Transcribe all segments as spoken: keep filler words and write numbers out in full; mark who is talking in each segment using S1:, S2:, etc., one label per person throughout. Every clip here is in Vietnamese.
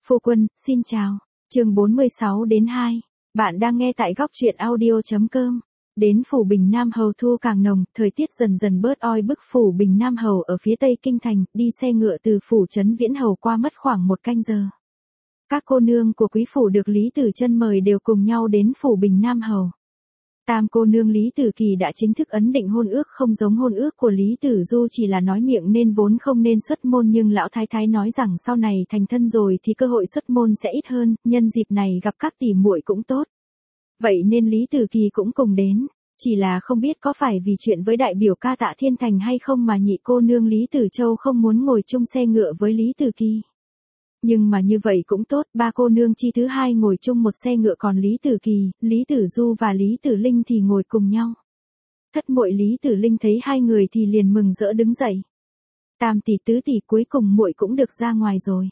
S1: Phu quân, xin chào. Chương bốn mươi sáu đến hai. Bạn đang nghe tại góc truyện audio chấm com. Đến phủ Bình Nam Hầu thu càng nồng, thời tiết dần dần bớt oi bức. Phủ Bình Nam Hầu ở phía tây kinh thành, đi xe ngựa từ phủ trấn Viễn Hầu qua mất khoảng một canh giờ. Các cô nương của quý phủ được Lý Tử Chân mời đều cùng nhau đến phủ Bình Nam Hầu. Tam cô nương Lý Tử Kỳ đã chính thức ấn định hôn ước, không giống hôn ước của Lý Tử Du chỉ là nói miệng nên vốn không nên xuất môn, nhưng lão thái thái nói rằng sau này thành thân rồi thì cơ hội xuất môn sẽ ít hơn, nhân dịp này gặp các tỷ muội cũng tốt. Vậy nên Lý Tử Kỳ cũng cùng đến, chỉ là không biết có phải vì chuyện với đại biểu ca Tạ Thiên Thành hay không mà nhị cô nương Lý Tử Châu không muốn ngồi chung xe ngựa với Lý Tử Kỳ. Nhưng mà như vậy cũng tốt, ba cô nương chi thứ hai ngồi chung một xe ngựa, còn Lý Tử Kỳ, Lý Tử Du và Lý Tử Linh thì ngồi cùng nhau. Thất muội Lý Tử Linh thấy hai người thì liền mừng rỡ đứng dậy. Tam tỷ tứ tỷ, cuối cùng muội cũng được ra ngoài rồi.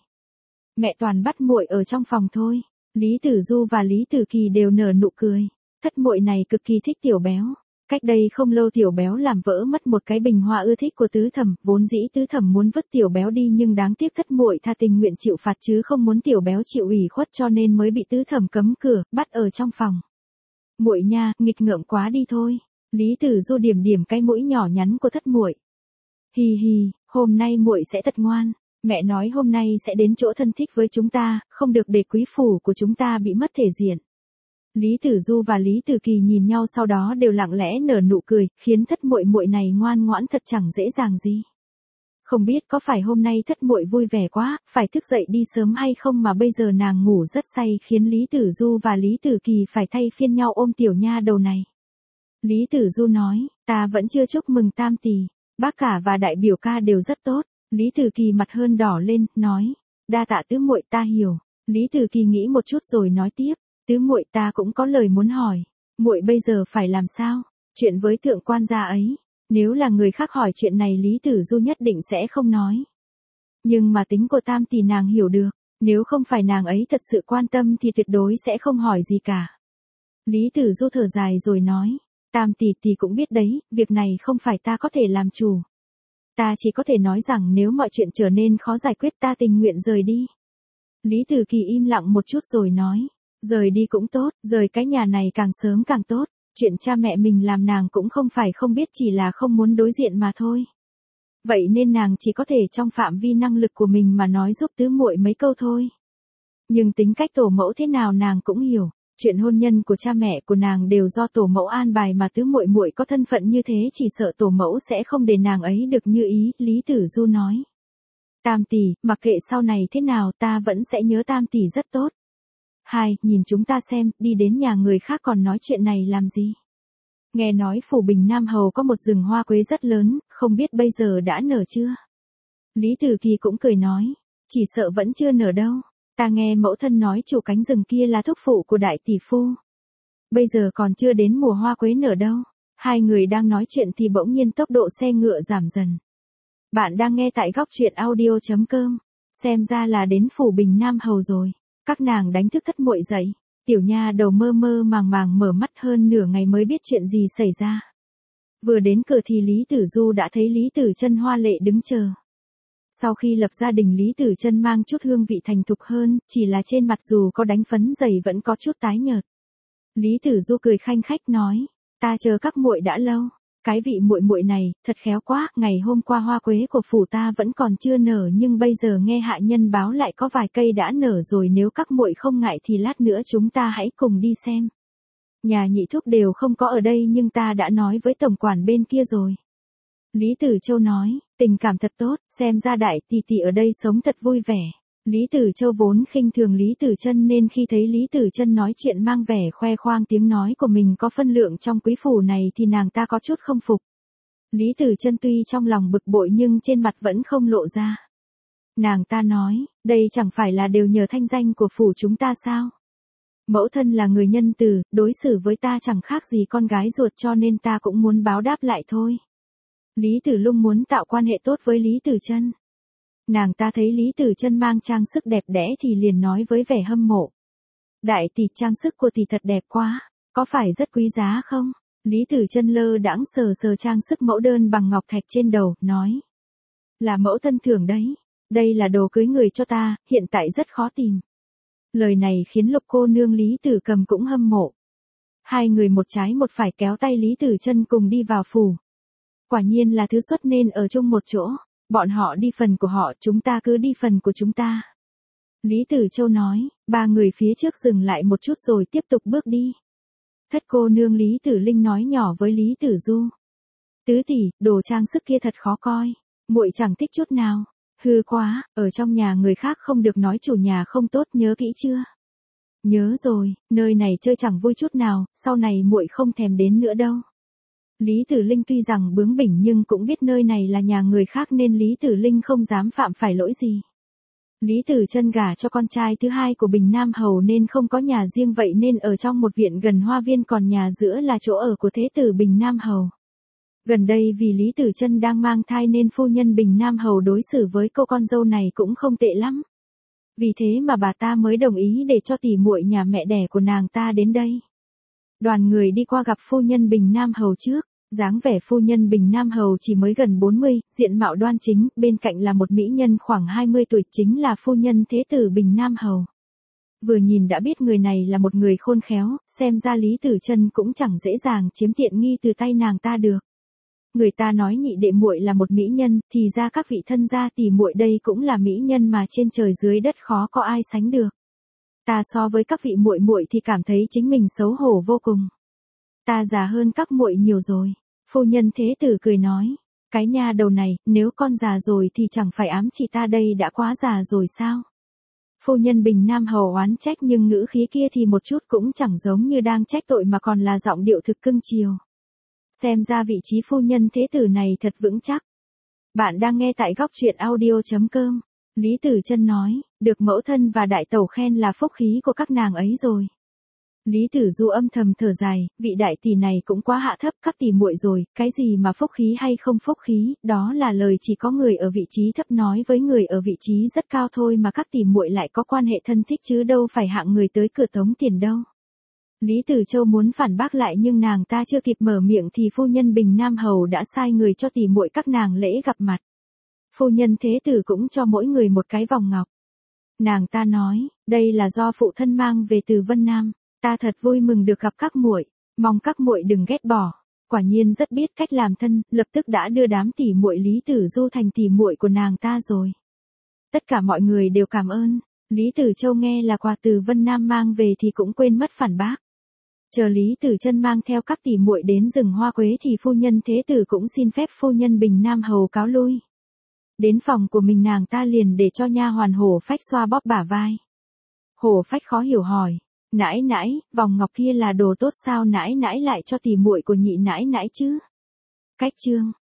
S1: Mẹ toàn bắt muội ở trong phòng thôi. Lý Tử Du và Lý Tử Kỳ đều nở nụ cười. Thất muội này cực kỳ thích Tiểu Béo. Cách đây không lâu Tiểu Béo làm vỡ mất một cái bình hoa ưa thích của Tứ Thẩm, vốn dĩ Tứ Thẩm muốn vứt Tiểu Béo đi nhưng đáng tiếc thất muội tha tình nguyện chịu phạt chứ không muốn Tiểu Béo chịu ủy khuất, cho nên mới bị Tứ Thẩm cấm cửa, bắt ở trong phòng. Muội nha, nghịch ngợm quá đi thôi. Lý Tử Du điểm điểm cái mũi nhỏ nhắn của thất muội. Hì hì, hôm nay muội sẽ thật ngoan. Mẹ nói hôm nay sẽ đến chỗ thân thích với chúng ta, không được để quý phủ của chúng ta bị mất thể diện. Lý Tử Du và Lý Tử Kỳ nhìn nhau sau đó đều lặng lẽ nở nụ cười, khiến thất muội muội này ngoan ngoãn thật chẳng dễ dàng gì. Không biết có phải hôm nay thất muội vui vẻ quá, phải thức dậy đi sớm hay không mà bây giờ nàng ngủ rất say, khiến Lý Tử Du và Lý Tử Kỳ phải thay phiên nhau ôm tiểu nha đầu này. Lý Tử Du nói, ta vẫn chưa chúc mừng tam tỷ, bác cả và đại biểu ca đều rất tốt. Lý Tử Kỳ mặt hơn đỏ lên, nói, đa tạ tứ muội, ta hiểu. Lý Tử Kỳ nghĩ một chút rồi nói tiếp, tứ muội, ta cũng có lời muốn hỏi, muội bây giờ phải làm sao? Chuyện với thượng quan gia ấy, nếu là người khác hỏi chuyện này Lý Tử Du nhất định sẽ không nói. Nhưng mà tính của tam tỷ nàng hiểu được, nếu không phải nàng ấy thật sự quan tâm thì tuyệt đối sẽ không hỏi gì cả. Lý Tử Du thở dài rồi nói, tam tỷ tỷ cũng biết đấy, việc này không phải ta có thể làm chủ. Ta chỉ có thể nói rằng nếu mọi chuyện trở nên khó giải quyết ta tình nguyện rời đi. Lý Tử Kỳ im lặng một chút rồi nói, rời đi cũng tốt, rời cái nhà này càng sớm càng tốt, chuyện cha mẹ mình làm nàng cũng không phải không biết, chỉ là không muốn đối diện mà thôi. Vậy nên nàng chỉ có thể trong phạm vi năng lực của mình mà nói giúp tứ muội mấy câu thôi. Nhưng tính cách tổ mẫu thế nào nàng cũng hiểu, chuyện hôn nhân của cha mẹ của nàng đều do tổ mẫu an bài mà tứ muội muội có thân phận như thế chỉ sợ tổ mẫu sẽ không để nàng ấy được như ý, Lý Tử Du nói. Tam tỷ, mặc kệ sau này thế nào ta vẫn sẽ nhớ tam tỷ rất tốt. Hai, nhìn chúng ta xem, đi đến nhà người khác còn nói chuyện này làm gì? Nghe nói phủ Bình Nam Hầu có một rừng hoa quế rất lớn, không biết bây giờ đã nở chưa? Lý Tử Kỳ cũng cười nói, chỉ sợ vẫn chưa nở đâu. Ta nghe mẫu thân nói chủ cánh rừng kia là thúc phụ của đại tỷ phu. Bây giờ còn chưa đến mùa hoa quế nở đâu. Hai người đang nói chuyện thì bỗng nhiên tốc độ xe ngựa giảm dần. Bạn đang nghe tại góc truyện audio chấm com. Xem ra là đến phủ Bình Nam Hầu rồi. Các nàng đánh thức thất muội dậy. Tiểu nha đầu mơ mơ màng màng mở mắt hơn nửa ngày mới biết chuyện gì xảy ra. Vừa đến cửa thì Lý Tử Du đã thấy Lý Tử Chân hoa lệ đứng chờ. Sau khi lập gia đình Lý Tử Chân mang chút hương vị thành thục hơn, chỉ là trên mặt dù có đánh phấn dày vẫn có chút tái nhợt. Lý Tử Du cười khanh khách nói, ta chờ các muội đã lâu, cái vị muội muội này, thật khéo quá, ngày hôm qua hoa quế của phủ ta vẫn còn chưa nở nhưng bây giờ nghe hạ nhân báo lại có vài cây đã nở rồi, nếu các muội không ngại thì lát nữa chúng ta hãy cùng đi xem. Nhà nhị thúc đều không có ở đây nhưng ta đã nói với tổng quản bên kia rồi. Lý Tử Châu nói, tình cảm thật tốt, xem ra đại tỷ tỷ ở đây sống thật vui vẻ. Lý Tử Châu vốn khinh thường Lý Tử Chân nên khi thấy Lý Tử Chân nói chuyện mang vẻ khoe khoang tiếng nói của mình có phân lượng trong quý phủ này thì nàng ta có chút không phục. Lý Tử Chân tuy trong lòng bực bội nhưng trên mặt vẫn không lộ ra. Nàng ta nói, đây chẳng phải là đều nhờ thanh danh của phủ chúng ta sao? Mẫu thân là người nhân từ, đối xử với ta chẳng khác gì con gái ruột cho nên ta cũng muốn báo đáp lại thôi. Lý Tử Lung muốn tạo quan hệ tốt với Lý Tử Chân. Nàng ta thấy Lý Tử Chân mang trang sức đẹp đẽ thì liền nói với vẻ hâm mộ. Đại tỷ, trang sức của tỷ thật đẹp quá, có phải rất quý giá không? Lý Tử Chân lơ đãng sờ sờ trang sức mẫu đơn bằng ngọc thạch trên đầu, nói. Là mẫu thân thưởng đấy. Đây là đồ cưới người cho ta, hiện tại rất khó tìm. Lời này khiến Lục cô nương Lý Tử Cầm cũng hâm mộ. Hai người một trái một phải kéo tay Lý Tử Chân cùng đi vào phủ. Quả nhiên là thứ xuất nên ở chung một chỗ, bọn họ đi phần của họ, chúng ta cứ đi phần của chúng ta. Lý Tử Châu nói, ba người phía trước dừng lại một chút rồi tiếp tục bước đi. Thất cô nương Lý Tử Linh nói nhỏ với Lý Tử Du. Tứ tỷ, đồ trang sức kia thật khó coi, muội chẳng thích chút nào. Hư quá, ở trong nhà người khác không được nói chủ nhà không tốt, nhớ kỹ chưa? Nhớ rồi, nơi này chơi chẳng vui chút nào, sau này muội không thèm đến nữa đâu. Lý Tử Linh tuy rằng bướng bỉnh nhưng cũng biết nơi này là nhà người khác nên Lý Tử Linh không dám phạm phải lỗi gì. Lý Tử Chân gả cho con trai thứ hai của Bình Nam Hầu nên không có nhà riêng, vậy nên ở trong một viện gần hoa viên, còn nhà giữa là chỗ ở của thế tử Bình Nam Hầu. Gần đây vì Lý Tử Chân đang mang thai nên phu nhân Bình Nam Hầu đối xử với cô con dâu này cũng không tệ lắm. Vì thế mà bà ta mới đồng ý để cho tỷ muội nhà mẹ đẻ của nàng ta đến đây. Đoàn người đi qua gặp phu nhân Bình Nam Hầu trước. Dáng vẻ phu nhân Bình Nam Hầu chỉ mới gần bốn mươi, diện mạo đoan chính, bên cạnh là một mỹ nhân khoảng hai mươi tuổi, chính là phu nhân thế tử Bình Nam Hầu. Vừa nhìn đã biết người này là một người khôn khéo, xem ra Lý Tử Chân cũng chẳng dễ dàng chiếm tiện nghi từ tay nàng ta được. Người ta nói nhị đệ muội là một mỹ nhân, thì ra các vị thân gia tỷ muội đây cũng là mỹ nhân mà trên trời dưới đất khó có ai sánh được. Ta so với các vị muội muội thì cảm thấy chính mình xấu hổ vô cùng. Ta già hơn các muội nhiều rồi. Phu nhân thế tử cười nói, cái nha đầu này, nếu con già rồi thì chẳng phải ám chỉ ta đây đã quá già rồi sao? Phu nhân Bình Nam Hầu oán trách nhưng ngữ khí kia thì một chút cũng chẳng giống như đang trách tội mà còn là giọng điệu thực cưng chiều. Xem ra vị trí phu nhân thế tử này thật vững chắc. Bạn đang nghe tại góc truyện audio chấm com. Lý Tử Chân nói, được mẫu thân và đại tẩu khen là phúc khí của các nàng ấy rồi. Lý Tử Du âm thầm thở dài, vị đại tỷ này cũng quá hạ thấp các tỷ muội rồi, cái gì mà phúc khí hay không phúc khí, đó là lời chỉ có người ở vị trí thấp nói với người ở vị trí rất cao thôi, mà các tỷ muội lại có quan hệ thân thích chứ đâu phải hạng người tới cửa tống tiền đâu. Lý Tử Châu muốn phản bác lại nhưng nàng ta chưa kịp mở miệng thì phu nhân Bình Nam Hầu đã sai người cho tỷ muội các nàng lễ gặp mặt. Phu nhân thế tử cũng cho mỗi người một cái vòng ngọc. Nàng ta nói, đây là do phụ thân mang về từ Vân Nam. Ta thật vui mừng được gặp các muội, mong các muội đừng ghét bỏ. Quả nhiên rất biết cách làm thân, lập tức đã đưa đám tỷ muội Lý Tử Du thành tỷ muội của nàng ta rồi. Tất cả mọi người đều cảm ơn. Lý Tử Châu nghe là quà từ Vân Nam mang về thì cũng quên mất phản bác. Chờ Lý Tử Chân mang theo các tỷ muội đến rừng hoa quế thì phu nhân thế tử cũng xin phép phu nhân Bình Nam Hầu cáo lui. Đến phòng của mình nàng ta liền để cho nha hoàn Hổ Phách xoa bóp bả vai. Hổ Phách khó hiểu hỏi. Nãi nãi, vòng ngọc kia là đồ tốt sao nãi nãi lại cho tỷ muội của nhị nãi nãi chứ? Cách chương,